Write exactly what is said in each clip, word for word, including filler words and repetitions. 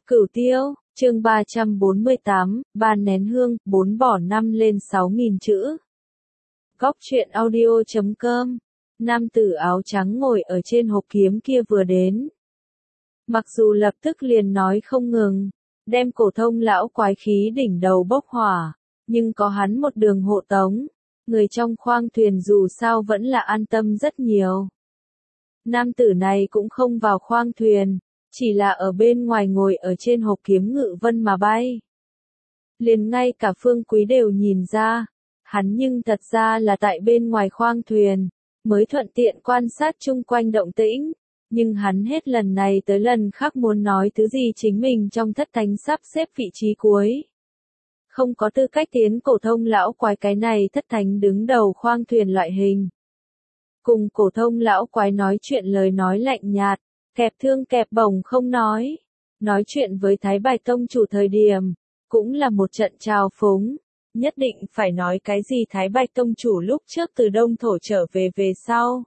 Cửu Tiêu, chương ba trăm bốn mươi tám, ba nén hương, bốn bỏ năm lên sáu nghìn chữ. Góc truyện audio chấm com. Nam tử áo trắng ngồi ở trên hộp kiếm kia vừa đến. Mặc dù lập tức liền nói không ngừng, đem cổ thông lão quái khí đỉnh đầu bốc hỏa, nhưng có hắn một đường hộ tống, người trong khoang thuyền dù sao vẫn là an tâm rất nhiều. Nam tử này cũng không vào khoang thuyền, chỉ là ở bên ngoài ngồi ở trên hộp kiếm ngự vân mà bay. Liền ngay cả Phương Quý đều nhìn ra, hắn nhưng thật ra là tại bên ngoài khoang thuyền, mới thuận tiện quan sát chung quanh động tĩnh, nhưng hắn hết lần này tới lần khác muốn nói thứ gì chính mình trong thất thánh sắp xếp vị trí cuối. Không có tư cách tiến cổ thông lão quái cái này thất thánh đứng đầu khoang thuyền loại hình. Cùng cổ thông lão quái nói chuyện lời nói lạnh nhạt, kẹp thương kẹp bổng không nói. Nói chuyện với Thái Bạch Tông chủ thời điểm, cũng là một trận trào phúng. Nhất định phải nói cái gì Thái Bạch Tông chủ lúc trước từ Đông Thổ trở về về sau.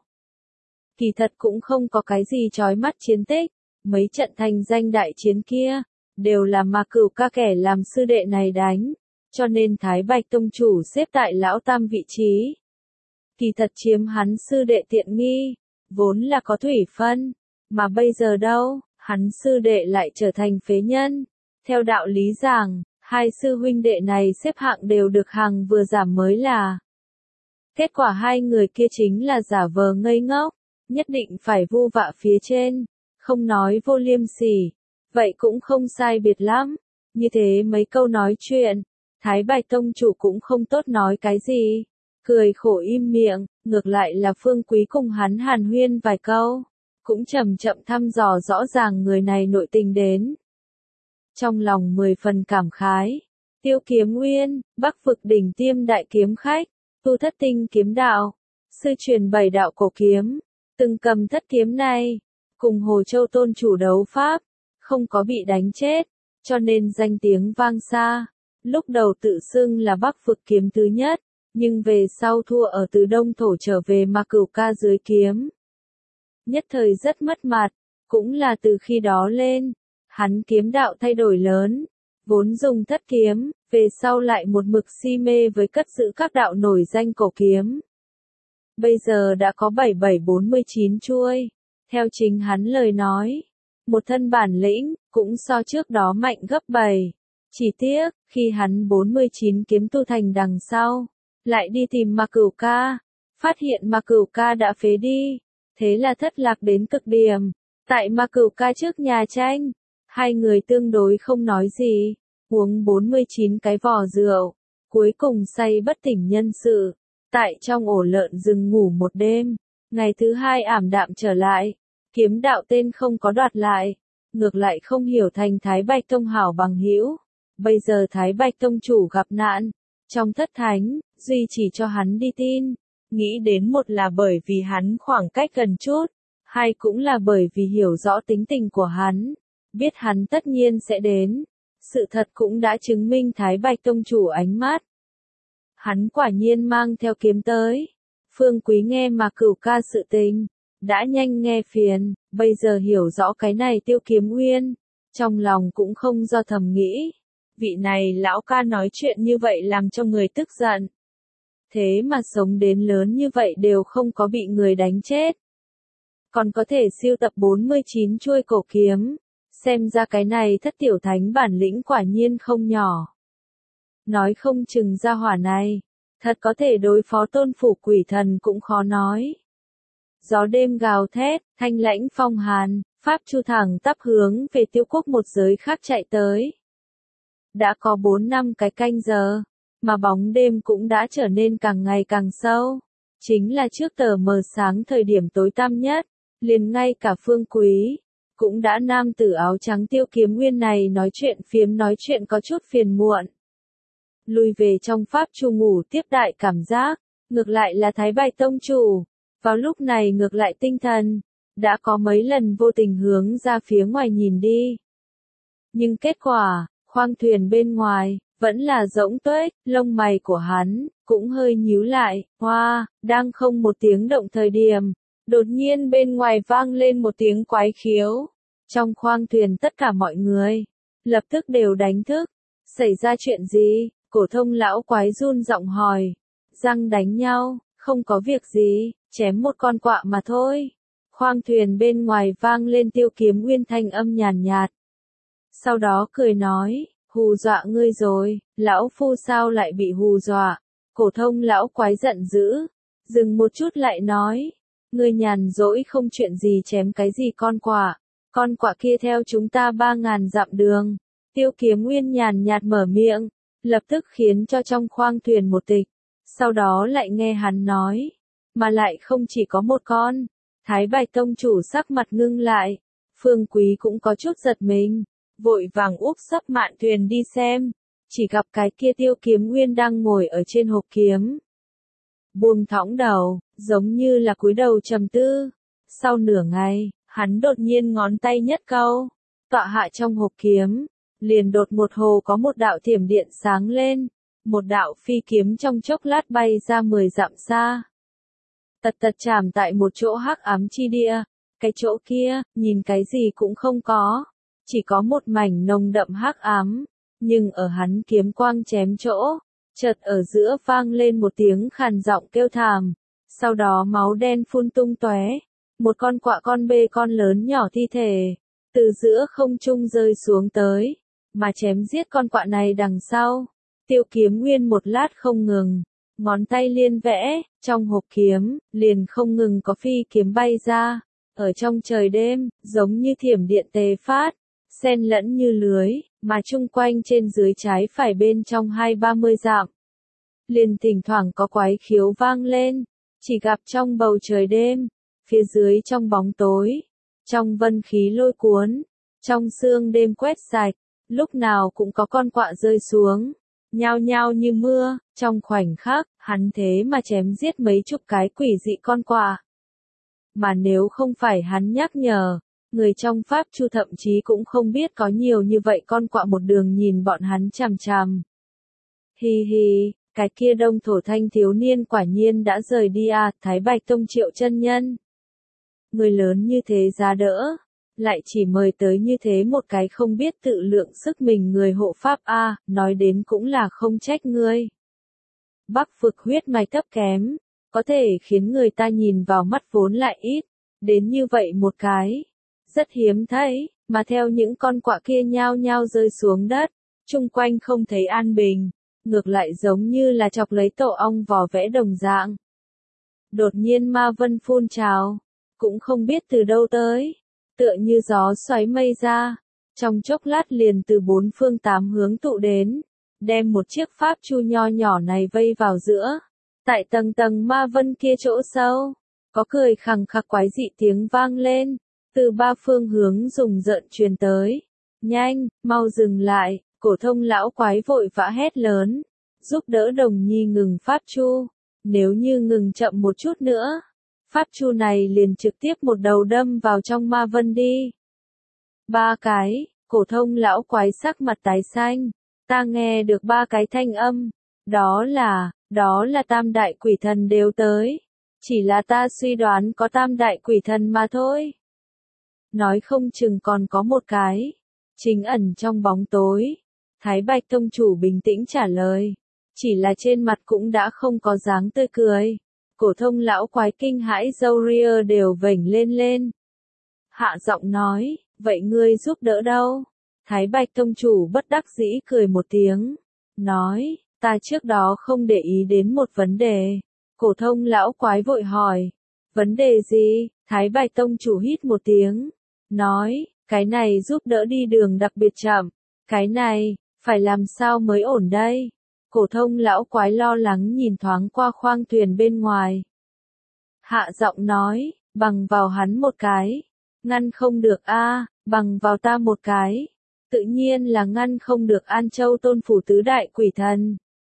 Kỳ thật cũng không có cái gì chói mắt chiến tích, mấy trận thành danh đại chiến kia, đều là Ma Cửu ca kẻ làm sư đệ này đánh, cho nên Thái Bạch Tông chủ xếp tại lão tam vị trí. Kỳ thật chiếm hắn sư đệ tiện nghi, vốn là có thủy phân, mà bây giờ đâu, hắn sư đệ lại trở thành phế nhân. Theo đạo lý giảng, hai sư huynh đệ này xếp hạng đều được hàng vừa giảm mới là. Kết quả hai người kia chính là giả vờ ngây ngốc, nhất định phải vu vạ phía trên, không nói vô liêm sỉ, vậy cũng không sai biệt lắm. Như thế mấy câu nói chuyện, Thái Bạch Tông chủ cũng không tốt nói cái gì, cười khổ im miệng, ngược lại là Phương Quý cùng hắn hàn huyên vài câu, cũng chậm chậm thăm dò rõ ràng người này nội tình đến. Trong lòng mười phần cảm khái, Tiêu Kiếm Nguyên, Bắc vực đỉnh tiêm đại kiếm khách, tu thất tinh kiếm đạo, sư truyền bảy đạo cổ kiếm, từng cầm thất kiếm này, cùng Hồ Châu tôn chủ đấu pháp, không có bị đánh chết, cho nên danh tiếng vang xa. Lúc đầu tự xưng là Bắc vực kiếm thứ nhất, nhưng về sau thua ở từ Đông Thổ trở về Ma Cửu ca dưới kiếm. Nhất thời rất mất mặt, cũng là từ khi đó lên, hắn kiếm đạo thay đổi lớn, vốn dùng thất kiếm, về sau lại một mực si mê với cất giữ các đạo nổi danh cổ kiếm. Bây giờ đã có bảy bảy bốn mươi chín chuôi, theo chính hắn lời nói, một thân bản lĩnh, cũng so trước đó mạnh gấp bảy. Chỉ tiếc, khi hắn bốn mươi chín kiếm tu thành đằng sau, lại đi tìm Ma Cửu ca, phát hiện Ma Cửu ca đã phế đi, thế là thất lạc đến cực điểm. Tại Ma Cửu ca trước nhà tranh, hai người tương đối không nói gì, uống bốn mươi chín cái vò rượu, cuối cùng say bất tỉnh nhân sự, tại trong ổ lợn rừng ngủ một đêm, ngày thứ hai ảm đạm trở lại, kiếm đạo tên không có đoạt lại, ngược lại không hiểu thành Thái Bạch Tông hảo bằng hữu. Bây giờ Thái Bạch Tông chủ gặp nạn, trong thất thánh, duy chỉ cho hắn đi tin, nghĩ đến một là bởi vì hắn khoảng cách gần chút, hai cũng là bởi vì hiểu rõ tính tình của hắn, biết hắn tất nhiên sẽ đến. Sự thật cũng đã chứng minh Thái Bạch Tông chủ ánh mắt. Hắn quả nhiên mang theo kiếm tới. Phương Quý nghe mà Cửu ca sự tình, đã nhanh nghe phiền, bây giờ hiểu rõ cái này Tiêu Kiếm Nguyên, trong lòng cũng không do thầm nghĩ. Vị này lão ca nói chuyện như vậy làm cho người tức giận. Thế mà sống đến lớn như vậy đều không có bị người đánh chết. Còn có thể siêu tập bốn mươi chín chuôi cổ kiếm. Xem ra cái này thất tiểu thánh bản lĩnh quả nhiên không nhỏ. Nói không chừng ra hỏa này, thật có thể đối phó tôn phủ quỷ thần cũng khó nói. Gió đêm gào thét, thanh lãnh phong hàn, pháp chu thẳng tắp hướng về Tiêu quốc một giới khác chạy tới. Đã có bốn năm cái canh giờ, mà bóng đêm cũng đã trở nên càng ngày càng sâu. Chính là trước tờ mờ sáng thời điểm tối tăm nhất, liền ngay cả Phương Quý, cũng đã nam tử áo trắng Tiêu Kiếm Nguyên này nói chuyện phiếm nói chuyện có chút phiền muộn. Lui về trong pháp chu ngủ tiếp đại cảm giác, ngược lại là Thái Bạch Tông chủ, vào lúc này ngược lại tinh thần, đã có mấy lần vô tình hướng ra phía ngoài nhìn đi. Nhưng kết quả, khoang thuyền bên ngoài, vẫn là rỗng tuếch, lông mày của hắn, cũng hơi nhíu lại, hoa, đang không một tiếng động thời điểm. Đột nhiên bên ngoài vang lên một tiếng quái khiếu. Trong khoang thuyền tất cả mọi người, lập tức đều đánh thức. Xảy ra chuyện gì? Cổ thông lão quái run giọng hỏi. Răng đánh nhau, không có việc gì, chém một con quạ mà thôi. Khoang thuyền bên ngoài vang lên Tiêu Kiếm Nguyên thanh âm nhàn nhạt. Sau đó cười nói, hù dọa ngươi rồi, lão phu sao lại bị hù dọa? Cổ thông lão quái giận dữ, dừng một chút lại nói, ngươi nhàn rỗi không chuyện gì chém cái gì con quạ, con quạ kia theo chúng ta ba ngàn dặm đường. Tiêu Kiếm Nguyên nhàn nhạt mở miệng, lập tức khiến cho trong khoang thuyền một tịch, sau đó lại nghe hắn nói, mà lại không chỉ có một con. Thái Bạch tông chủ sắc mặt ngưng lại, Phương Quý cũng có chút giật mình, vội vàng úp sấp mạn thuyền đi xem, chỉ gặp cái kia Tiêu Kiếm Nguyên đang ngồi ở trên hộp kiếm. Buông thõng đầu, giống như là cúi đầu trầm tư. Sau nửa ngày, hắn đột nhiên ngón tay nhất câu, tọa hạ trong hộp kiếm, liền đột một hồ có một đạo thiểm điện sáng lên, một đạo phi kiếm trong chốc lát bay ra mười dặm xa. Tật tật chạm tại một chỗ hắc ám chi địa, cái chỗ kia, nhìn cái gì cũng không có, chỉ có một mảnh nồng đậm hắc ám, nhưng ở hắn kiếm quang chém chỗ, chợt ở giữa vang lên một tiếng khàn giọng kêu thảm, sau đó máu đen phun tung tóe, một con quạ con bê con lớn nhỏ thi thể, từ giữa không trung rơi xuống tới, mà chém giết con quạ này đằng sau. Tiêu Kiếm Nguyên một lát không ngừng, ngón tay liên vẽ, trong hộp kiếm, liền không ngừng có phi kiếm bay ra, ở trong trời đêm, giống như thiểm điện tề phát, xen lẫn như lưới, mà chung quanh trên dưới trái phải bên trong hai ba mươi dặm. Liền thỉnh thoảng có quái khiếu vang lên, chỉ gặp trong bầu trời đêm, phía dưới trong bóng tối, trong vân khí lôi cuốn, trong sương đêm quét sạch, lúc nào cũng có con quạ rơi xuống, nhao nhao như mưa, trong khoảnh khắc, hắn thế mà chém giết mấy chục cái quỷ dị con quạ. Mà nếu không phải hắn nhắc nhở, người trong Pháp Chu thậm chí cũng không biết có nhiều như vậy con quạ một đường nhìn bọn hắn chằm chằm. Hi hi, cái kia Đông Thổ thanh thiếu niên quả nhiên đã rời đi à, Thái Bạch tông Triệu chân nhân. Người lớn như thế giá đỡ, lại chỉ mời tới như thế một cái không biết tự lượng sức mình người hộ Pháp a, à, nói đến cũng là không trách ngươi. Bắc vực huyết mạch thấp kém, có thể khiến người ta nhìn vào mắt vốn lại ít, đến như vậy một cái. Rất hiếm thấy, mà theo những con quạ kia nhao nhao rơi xuống đất, chung quanh không thấy an bình, ngược lại giống như là chọc lấy tổ ong vò vẽ đồng dạng. Đột nhiên ma vân phun trào, cũng không biết từ đâu tới, tựa như gió xoáy mây ra, trong chốc lát liền từ bốn phương tám hướng tụ đến, đem một chiếc pháp chu nho nhỏ này vây vào giữa. Tại tầng tầng ma vân kia chỗ sâu, có cười khằng khặc quái dị tiếng vang lên, từ ba phương hướng rùng rợn truyền tới. Nhanh, mau dừng lại, cổ thông lão quái vội vã hét lớn, giúp đỡ đồng nhi ngừng pháp chu, nếu như ngừng chậm một chút nữa, pháp chu này liền trực tiếp một đầu đâm vào trong ma vân đi. Ba cái, cổ thông lão quái sắc mặt tái xanh, ta nghe được ba cái thanh âm, đó là, đó là tam đại quỷ thần đều tới, chỉ là ta suy đoán có tam đại quỷ thần mà thôi. Nói không chừng còn có một cái, chính ẩn trong bóng tối. Thái Bạch tông chủ bình tĩnh trả lời, chỉ là trên mặt cũng đã không có dáng tươi cười. Cổ thông lão quái kinh hãi râu ria đều vểnh lên lên. Hạ giọng nói, vậy ngươi giúp đỡ đâu? Thái Bạch tông chủ bất đắc dĩ cười một tiếng, nói, ta trước đó không để ý đến một vấn đề. Cổ thông lão quái vội hỏi, vấn đề gì? Thái Bạch tông chủ hít một tiếng, nói, cái này giúp đỡ đi đường đặc biệt chậm, cái này, phải làm sao mới ổn đây? Cổ thông lão quái lo lắng nhìn thoáng qua khoang thuyền bên ngoài. Hạ giọng nói, bằng vào hắn một cái, ngăn không được a, bằng vào ta một cái, tự nhiên là ngăn không được An Châu Tôn phủ tứ đại quỷ thần.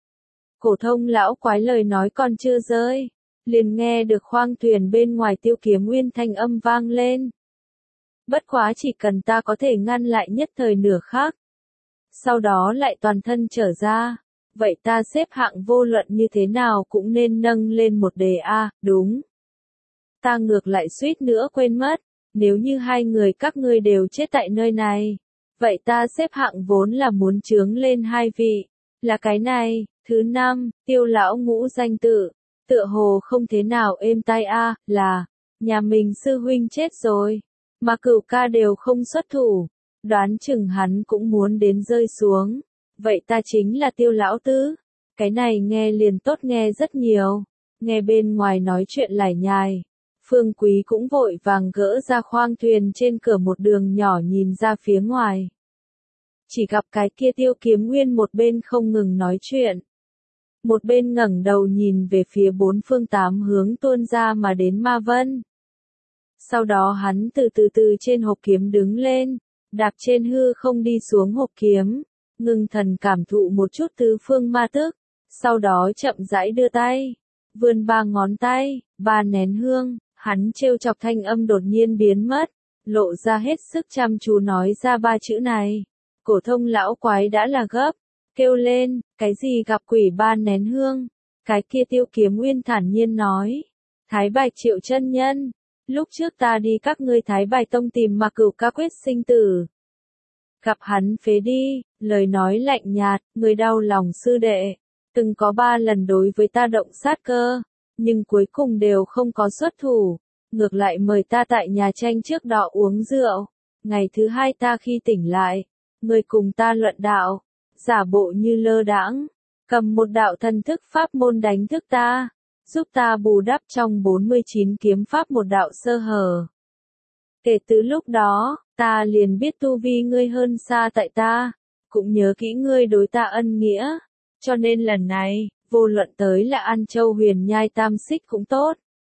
Cổ thông lão quái lời nói còn chưa rơi, liền nghe được khoang thuyền bên ngoài Tiêu Kiếm Nguyên thanh âm vang lên. Bất quá chỉ cần ta có thể ngăn lại nhất thời nửa khắc, sau đó lại toàn thân trở ra, vậy ta xếp hạng vô luận như thế nào cũng nên nâng lên một đề A, đúng. Ta ngược lại suýt nữa quên mất, nếu như hai người các ngươi đều chết tại nơi này, Vậy ta xếp hạng vốn là muốn chướng lên hai vị, là cái này. Thứ năm, Tiêu lão ngũ danh tự, tựa hồ không thế nào êm tai a, là nhà mình sư huynh chết rồi, mà Cửu ca đều không xuất thủ, đoán chừng hắn cũng muốn đến rơi xuống. Vậy ta chính là Tiêu lão tứ. Cái này nghe liền tốt nghe rất nhiều. Nghe bên ngoài nói chuyện lải nhải, Phương Quý cũng vội vàng gỡ ra khoang thuyền trên cửa một đường nhỏ nhìn ra phía ngoài. Chỉ gặp cái kia Tiêu Kiếm Nguyên một bên không ngừng nói chuyện, một bên ngẩng đầu nhìn về phía bốn phương tám hướng tuôn ra mà đến ma vân. Sau đó hắn từ từ từ trên hộp kiếm đứng lên, đạp trên hư không đi xuống hộp kiếm, ngưng thần cảm thụ một chút tứ phương ma tức, sau đó chậm rãi đưa tay, vươn ba ngón tay, ba nén hương, hắn trêu chọc thanh âm đột nhiên biến mất, lộ ra hết sức chăm chú nói ra ba chữ này. Cổ thông lão quái đã là gấp, kêu lên, cái gì gặp quỷ ba nén hương, cái kia Tiêu Kiếm Nguyên thản nhiên nói, Thái Bạch Triệu chân nhân, lúc trước ta đi các ngươi Thái Bạch Tông tìm mà Cửu ca quyết sinh tử. Gặp hắn phế đi, lời nói lạnh nhạt, người đau lòng sư đệ, từng có ba lần đối với ta động sát cơ, nhưng cuối cùng đều không có xuất thủ, ngược lại mời ta tại nhà tranh trước đó uống rượu. Ngày thứ hai ta khi tỉnh lại, người cùng ta luận đạo, giả bộ như lơ đãng, cầm một đạo thần thức pháp môn đánh thức ta, giúp ta bù đắp trong bốn mươi chín kiếm pháp một đạo sơ hở. Kể từ lúc đó, ta liền biết tu vi ngươi hơn xa tại ta, cũng nhớ kỹ ngươi đối ta ân nghĩa, cho nên lần này, vô luận tới là An Châu Huyền Nhai Tam Xích cũng tốt,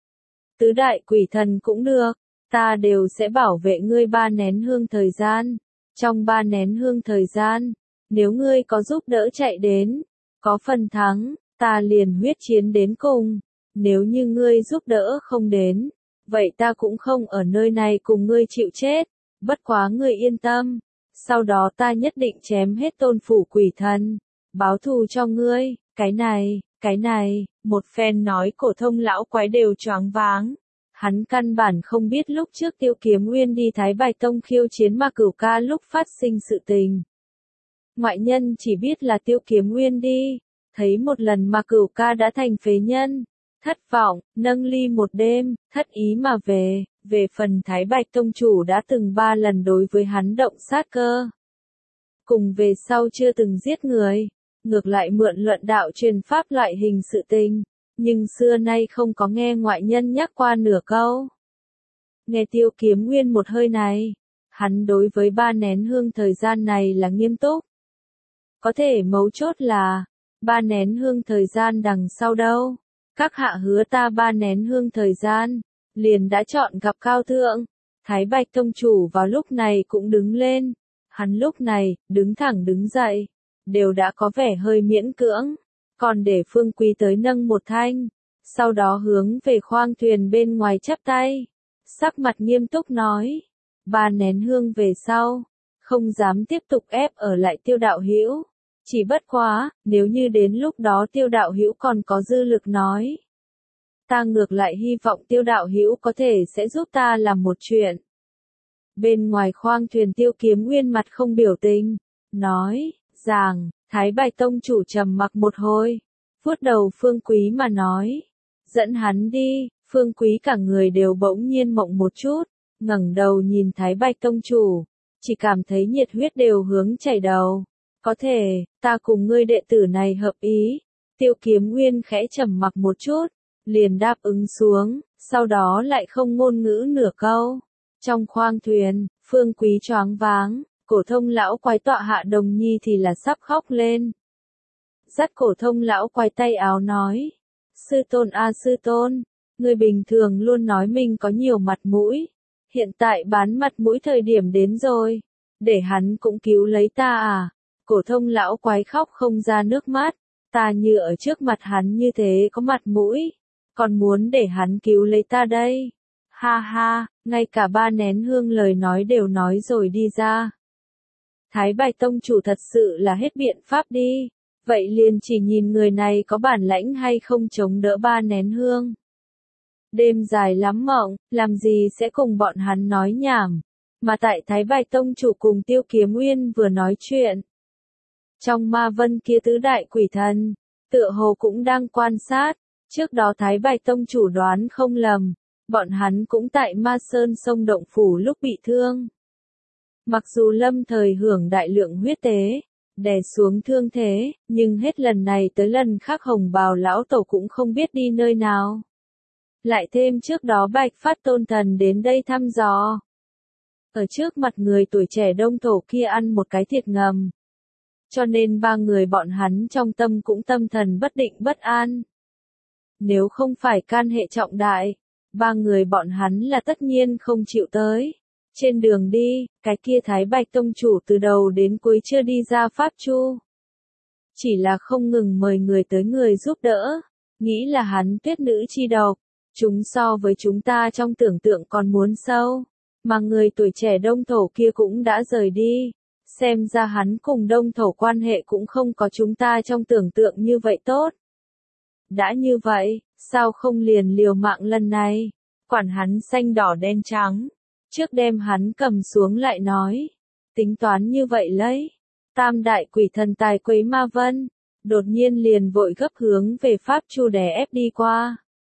tứ đại quỷ thần cũng được, ta đều sẽ bảo vệ ngươi ba nén hương thời gian. Trong ba nén hương thời gian, nếu ngươi có giúp đỡ chạy đến, có phần thắng, ta liền huyết chiến đến cùng. Nếu như ngươi giúp đỡ không đến, vậy ta cũng không ở nơi này cùng ngươi chịu chết. Bất quá ngươi yên tâm, sau đó ta nhất định chém hết tôn phủ quỷ thần, báo thù cho ngươi. Cái này, cái này, một phen nói Cổ Thông lão quái đều choáng váng. Hắn căn bản không biết lúc trước Tiêu Kiếm Nguyên đi Thái Bạch Tông khiêu chiến ma Cửu ca lúc phát sinh sự tình. Ngoại nhân chỉ biết là Tiêu Kiếm Nguyên đi, thấy một lần ma Cửu ca đã thành phế nhân, thất vọng, nâng ly một đêm, thất ý mà về. Về phần Thái Bạch Tông chủ đã từng ba lần đối với hắn động sát cơ. Cùng về sau chưa từng giết người, ngược lại mượn luận đạo truyền pháp loại hình sự tình. Nhưng xưa nay không có nghe ngoại nhân nhắc qua nửa câu. Nghe Tiêu Kiếm Nguyên một hơi này, hắn đối với ba nén hương thời gian này là nghiêm túc. Có thể mấu chốt là, ba nén hương thời gian đằng sau đâu, các hạ hứa ta ba nén hương thời gian, liền đã chọn gặp cao thượng. Thái Bạch Tông chủ vào lúc này cũng đứng lên, hắn lúc này, đứng thẳng đứng dậy, đều đã có vẻ hơi miễn cưỡng. Còn để Phương Quý tới nâng một thanh, sau đó hướng về khoang thuyền bên ngoài chắp tay, sắc mặt nghiêm túc nói, ba nén hương về sau, không dám tiếp tục ép ở lại Tiêu đạo hữu, chỉ bất quá, nếu như đến lúc đó Tiêu đạo hữu còn có dư lực nói, ta ngược lại hy vọng Tiêu đạo hữu có thể sẽ giúp ta làm một chuyện. Bên ngoài khoang thuyền Tiêu Kiếm Nguyên mặt không biểu tình, nói rằng, Thái Bạch Tông chủ trầm mặc một hồi, vuốt đầu Phương Quý mà nói, dẫn hắn đi. Phương Quý cả người đều bỗng nhiên mộng một chút, ngẩng đầu nhìn Thái Bạch Tông chủ, chỉ cảm thấy nhiệt huyết đều hướng chảy đầu. Có thể, ta cùng ngươi đệ tử này hợp ý. Tiêu Kiếm Nguyên khẽ trầm mặc một chút, liền đáp ứng xuống, sau đó lại không ngôn ngữ nửa câu. Trong khoang thuyền, Phương Quý choáng váng. Cổ Thông lão quái tọa hạ Đồng Nhi thì là sắp khóc lên. Dắt Cổ Thông lão quái tay áo nói, sư tôn a sư tôn, người bình thường luôn nói mình có nhiều mặt mũi, hiện tại bán mặt mũi thời điểm đến rồi, để hắn cũng cứu lấy ta à. Cổ Thông lão quái khóc không ra nước mắt, ta như ở trước mặt hắn như thế có mặt mũi, còn muốn để hắn cứu lấy ta đây. Ha ha, ngay cả ba nén hương lời nói đều nói rồi đi ra. Thái Bạch Tông chủ thật sự là hết biện pháp đi, vậy liền chỉ nhìn người này có bản lãnh hay không chống đỡ ba nén hương. Đêm dài lắm mộng, làm gì sẽ cùng bọn hắn nói nhảm, Mà tại Thái Bạch Tông chủ cùng Tiêu Kiếm Uyên vừa nói chuyện. Trong ma vân kia tứ đại quỷ thần, tựa hồ cũng đang quan sát, trước đó Thái Bạch Tông chủ đoán không lầm, bọn hắn cũng tại Ma Sơn sông Động Phủ lúc bị thương. Mặc dù lâm thời hưởng đại lượng huyết tế, đè xuống thương thế, nhưng hết lần này tới lần khác Hồng Bào lão tổ cũng không biết đi nơi nào. Lại thêm trước đó Bạch Phát Tôn Thần đến đây thăm dò. Ở trước mặt người tuổi trẻ đông thổ kia ăn một cái thiệt ngầm. Cho nên ba người bọn hắn trong tâm cũng tâm thần bất định bất an. Nếu không phải can hệ trọng đại, ba người bọn hắn là tất nhiên không chịu tới. Trên đường đi, cái kia Thái Bạch Tông chủ từ đầu đến cuối chưa đi ra pháp chu. Chỉ là không ngừng mời người tới người giúp đỡ, nghĩ là hắn tuyết nữ chi độc, chúng so với chúng ta trong tưởng tượng còn muốn sâu, mà người tuổi trẻ đông thổ kia cũng đã rời đi, xem ra hắn cùng đông thổ quan hệ cũng không có chúng ta trong tưởng tượng như vậy tốt. Đã như vậy, sao không liền liều mạng lần này, quản hắn xanh đỏ đen trắng. Trước đem hắn cầm xuống lại nói, tính toán như vậy lấy, tam đại quỷ thần tài quấy ma vân, đột nhiên liền vội gấp hướng về pháp chu đè ép đi qua.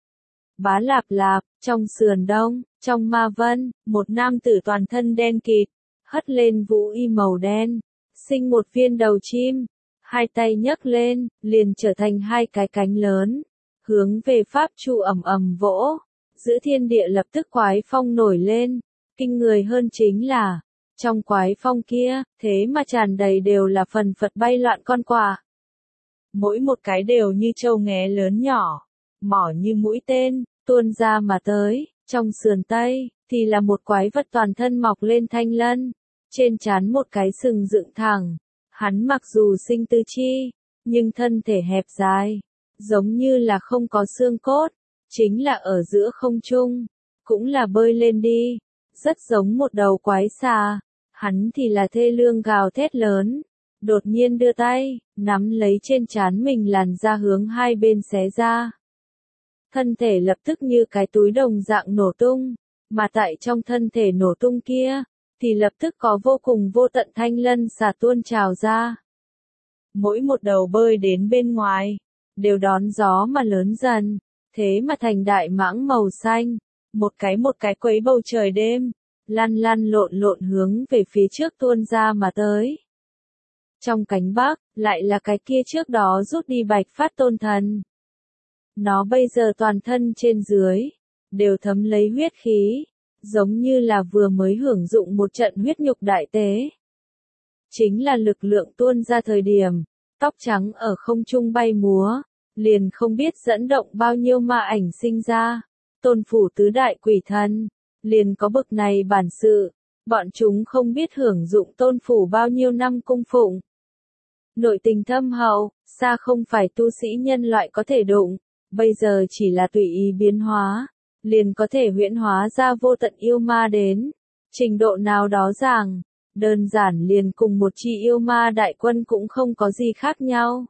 Bá lạp lạp, trong sườn đông, trong ma vân, một nam tử toàn thân đen kịt, hất lên vũ y màu đen, sinh một viên đầu chim, hai tay nhấc lên, liền trở thành hai cái cánh lớn, hướng về pháp chu ầm ầm vỗ, giữa thiên địa lập tức quái phong nổi lên. Kinh người hơn chính là, trong quái phong kia, thế mà tràn đầy đều là phần phật bay loạn con quạ. Mỗi một cái đều như trâu nghé lớn nhỏ, mỏ như mũi tên, tuôn ra mà tới, trong sườn tây, thì là một quái vật toàn thân mọc lên thanh lân, trên trán một cái sừng dựng thẳng, hắn mặc dù sinh tư chi, nhưng thân thể hẹp dài, giống như là không có xương cốt, chính là ở giữa không trung, cũng là bơi lên đi. Rất giống một đầu quái xà, hắn thì là thê lương gào thét lớn, đột nhiên đưa tay, nắm lấy trên trán mình làn da hướng hai bên xé ra. Thân thể lập tức như cái túi đồng dạng nổ tung, mà tại trong thân thể nổ tung kia, thì lập tức có vô cùng vô tận thanh lân xà tuôn trào ra. Mỗi một đầu bơi đến bên ngoài, đều đón gió mà lớn dần, thế mà thành đại mãng màu xanh. Một cái một cái quấy bầu trời đêm, lăn lăn lộn lộn hướng về phía trước tuôn ra mà tới. Trong cánh bắc, lại là cái kia trước đó rút đi Bạch Phát Tôn Thần. Nó bây giờ toàn thân trên dưới, đều thấm lấy huyết khí, giống như là vừa mới hưởng dụng một trận huyết nhục đại tế. Chính là lực lượng tuôn ra thời điểm, tóc trắng ở không trung bay múa, liền không biết dẫn động bao nhiêu ma ảnh sinh ra. Tôn phủ tứ đại quỷ thần, liền có bực này bản sự, bọn chúng không biết hưởng dụng tôn phủ bao nhiêu năm cung phụng. Nội tình thâm hậu, xa không phải tu sĩ nhân loại có thể đụng, bây giờ chỉ là tùy ý biến hóa, liền có thể huyễn hóa ra vô tận yêu ma đến, trình độ nào đó rằng, đơn giản liền cùng một chi yêu ma đại quân cũng không có gì khác nhau.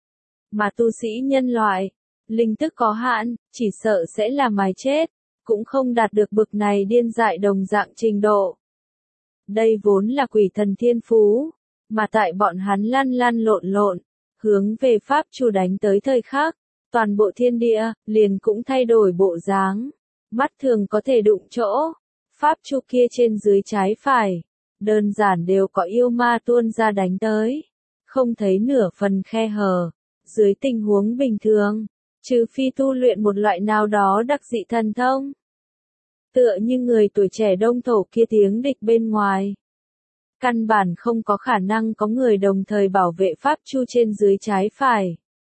Mà tu sĩ nhân loại, linh tức có hạn, chỉ sợ sẽ là mài chết, cũng không đạt được bực này điên dại đồng dạng trình độ. Đây vốn là quỷ thần thiên phú, mà tại bọn hắn lăn lăn lộn lộn, hướng về pháp chu đánh tới thời khắc, toàn bộ thiên địa, liền cũng thay đổi bộ dáng, mắt thường có thể đụng chỗ, pháp chu kia trên dưới trái phải, đơn giản đều có yêu ma tuôn ra đánh tới, không thấy nửa phần khe hở, dưới tình huống bình thường. Trừ phi tu luyện một loại nào đó đặc dị thần thông. Tựa như người tuổi trẻ đông thổ kia tiếng địch bên ngoài. Căn bản không có khả năng có người đồng thời bảo vệ pháp chu trên dưới trái phải.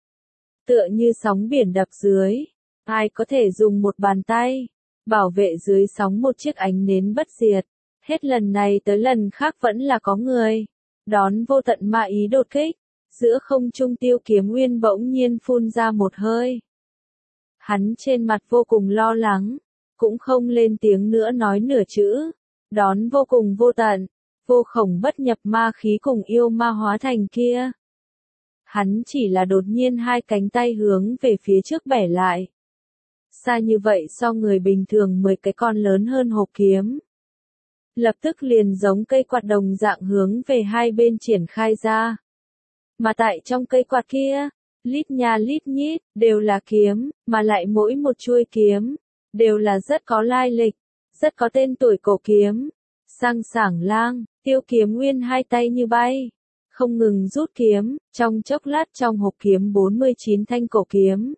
Tựa như sóng biển đập dưới. Ai có thể dùng một bàn tay, bảo vệ dưới sóng một chiếc ánh nến bất diệt. Hết lần này tới lần khác vẫn là có người. Đón vô tận ma ý đột kích. Giữa không trung Tiêu Kiếm Uyên bỗng nhiên phun ra một hơi. Hắn trên mặt vô cùng lo lắng, cũng không lên tiếng nữa nói nửa chữ, đón vô cùng vô tận, vô khổng bất nhập ma khí cùng yêu ma hóa thành kia. Hắn chỉ là đột nhiên hai cánh tay hướng về phía trước bẻ lại. Xa như vậy so người bình thường mười cái con lớn hơn hộp kiếm. lập tức liền giống cây quạt đồng dạng hướng về hai bên triển khai ra. Mà tại trong cây quạt kia, lít nha lít nhít, đều là kiếm, mà lại mỗi một chuôi kiếm, đều là rất có lai lịch, rất có tên tuổi cổ kiếm. Sang sảng lang, Tiêu Kiếm Nguyên hai tay như bay, không ngừng rút kiếm, trong chốc lát trong hộp kiếm bốn mươi chín thanh cổ kiếm,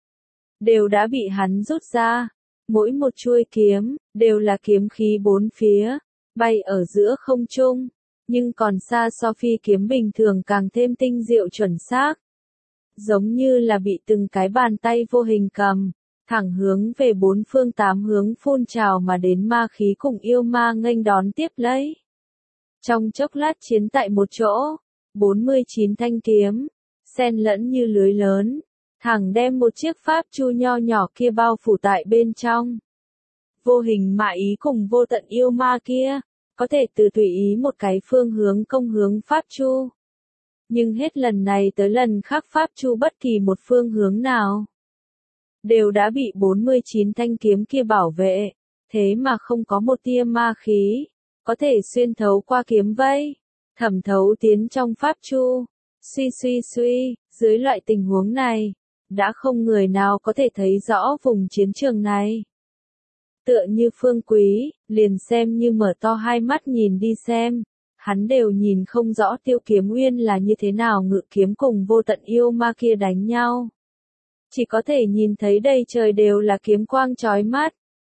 đều đã bị hắn rút ra. Mỗi một chuôi kiếm, đều là kiếm khí bốn phía, bay ở giữa không trung, nhưng còn xa so phi kiếm bình thường càng thêm tinh diệu chuẩn xác. Giống như là bị từng cái bàn tay vô hình cầm, thẳng hướng về bốn phương tám hướng phun trào mà đến ma khí cùng yêu ma nghênh đón tiếp lấy. Trong chốc lát chiến tại một chỗ, bốn mươi chín thanh kiếm, xen lẫn như lưới lớn, thẳng đem một chiếc pháp chu nho nhỏ kia bao phủ tại bên trong. Vô hình mạ ý cùng vô tận yêu ma kia, có thể từ tùy ý một cái phương hướng công hướng pháp chu. Nhưng hết lần này tới lần khác pháp chu bất kỳ một phương hướng nào, đều đã bị bốn mươi chín thanh kiếm kia bảo vệ, thế mà không có một tia ma khí, có thể xuyên thấu qua kiếm vây, thẩm thấu tiến trong pháp chu. Suy suy suy, dưới loại tình huống này, đã không người nào có thể thấy rõ vùng chiến trường này. Tựa như Phương Quý, liền xem như mở to hai mắt nhìn đi xem, hắn đều nhìn không rõ Tiêu Kiếm Nguyên là như thế nào ngự kiếm cùng vô tận yêu ma kia đánh nhau. Chỉ có thể nhìn thấy đầy trời đều là kiếm quang chói mắt.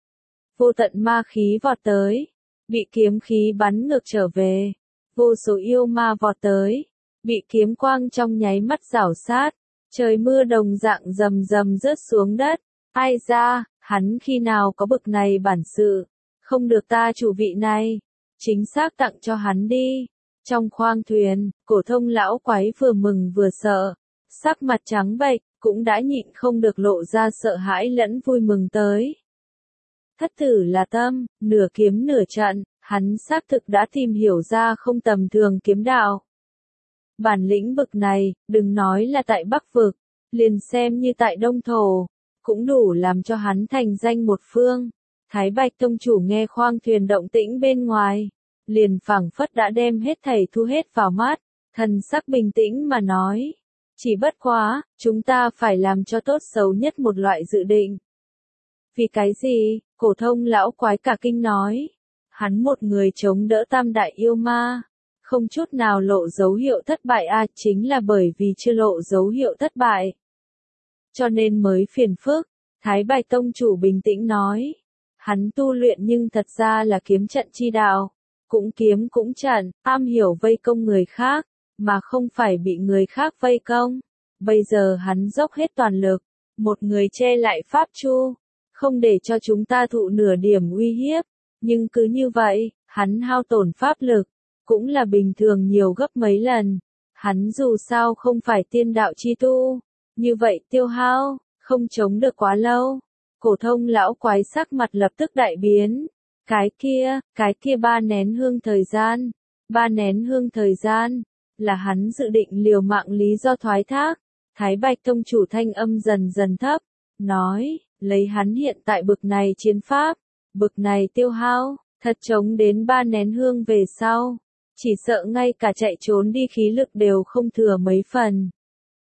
Vô tận ma khí vọt tới, bị kiếm khí bắn ngược trở về. Vô số yêu ma vọt tới, bị kiếm quang trong nháy mắt rảo sát. Trời mưa đồng dạng rầm rầm rớt xuống đất. Ai ra, hắn khi nào có bực này bản sự, không được ta chủ vị này, chính xác tặng cho hắn đi. Trong khoang thuyền, Cổ Thông lão quái vừa mừng vừa sợ, sắc mặt trắng bệch, cũng đã nhịn không được lộ ra sợ hãi lẫn vui mừng tới. Thất tử là tâm, nửa kiếm nửa trận, hắn xác thực đã tìm hiểu ra không tầm thường kiếm đạo. Bản lĩnh bực này, đừng nói là tại Bắc vực, liền xem như tại Đông thổ, cũng đủ làm cho hắn thành danh một phương. Thái Bạch tông chủ nghe khoang thuyền động tĩnh bên ngoài, liền phảng phất đã đem hết thảy thu hết vào mắt, thần sắc bình tĩnh mà nói, chỉ bất quá, chúng ta phải làm cho tốt xấu nhất một loại dự định. Vì cái gì? Cổ Thông lão quái cả kinh nói, hắn một người chống đỡ tam đại yêu ma, không chút nào lộ dấu hiệu thất bại a, à, chính là bởi vì chưa lộ dấu hiệu thất bại, cho nên mới phiền phức. Thái Bạch tông chủ bình tĩnh nói, hắn tu luyện nhưng thật ra là kiếm trận chi đạo, cũng kiếm cũng trận, am hiểu vây công người khác, mà không phải bị người khác vây công. Bây giờ hắn dốc hết toàn lực, một người che lại pháp chu, không để cho chúng ta thụ nửa điểm uy hiếp, nhưng cứ như vậy, hắn hao tổn pháp lực, cũng là bình thường nhiều gấp mấy lần. Hắn dù sao không phải tiên đạo chi tu, như vậy tiêu hao, không chống được quá lâu. Cổ Thông lão quái sắc mặt lập tức đại biến. Cái kia, cái kia ba nén hương thời gian, ba nén hương thời gian, là hắn dự định liều mạng lý do thoái thác. Thái Bạch tông chủ thanh âm dần dần thấp, nói, lấy hắn hiện tại bực này chiến pháp, bực này tiêu hao, thật chống đến ba nén hương về sau, chỉ sợ ngay cả chạy trốn đi khí lực đều không thừa mấy phần.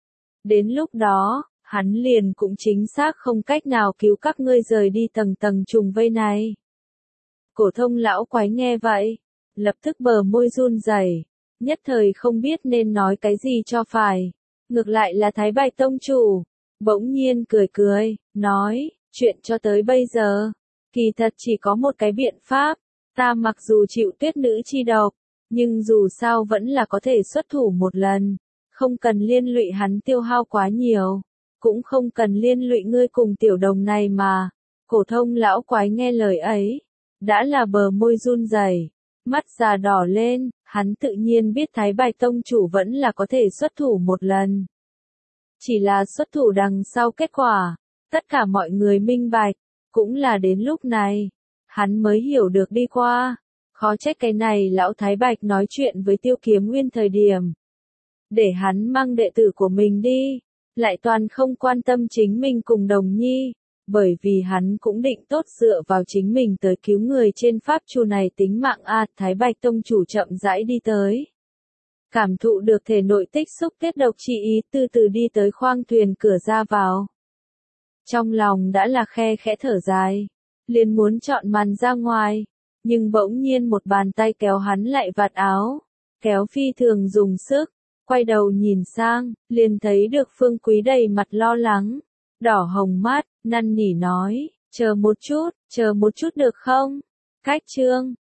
Đến lúc đó, hắn liền cũng chính xác không cách nào cứu các ngươi rời đi tầng tầng trùng vây này. Cổ Thông lão quái nghe vậy, lập tức bờ môi run rẩy, nhất thời không biết nên nói cái gì cho phải. Ngược lại là Thái Bạch tông chủ, bỗng nhiên cười cười, nói, chuyện cho tới bây giờ, kỳ thật chỉ có một cái biện pháp, ta mặc dù chịu tuyết nữ chi độc, nhưng dù sao vẫn là có thể xuất thủ một lần, không cần liên lụy hắn tiêu hao quá nhiều, cũng không cần liên lụy ngươi cùng tiểu đồng này mà. Cổ Thông lão quái nghe lời ấy, đã là bờ môi run rẩy, mắt già đỏ lên, hắn tự nhiên biết Thái Bạch tông chủ vẫn là có thể xuất thủ một lần. Chỉ là xuất thủ đằng sau kết quả, tất cả mọi người minh bạch, cũng là đến lúc này, hắn mới hiểu được đi qua. Khó trách cái này lão Thái Bạch nói chuyện với Tiêu Kiếm Nguyên thời điểm, để hắn mang đệ tử của mình đi, lại toàn không quan tâm chính mình cùng Đồng Nhi, bởi vì hắn cũng định tốt dựa vào chính mình tới cứu người trên pháp chu này tính mạng a. Thái Bạch Tông chủ chậm rãi đi tới. Cảm thụ được thể nội tích xúc tiết độc chi ý, từ từ đi tới khoang thuyền cửa ra vào. Trong lòng đã là khe khẽ thở dài, liền muốn chọn màn ra ngoài, nhưng bỗng nhiên một bàn tay kéo hắn lại vạt áo, kéo phi thường dùng sức, quay đầu nhìn sang, liền thấy được Phương Quý đầy mặt lo lắng, đỏ hồng mắt, năn nỉ nói, chờ một chút, chờ một chút được không? Khách trương,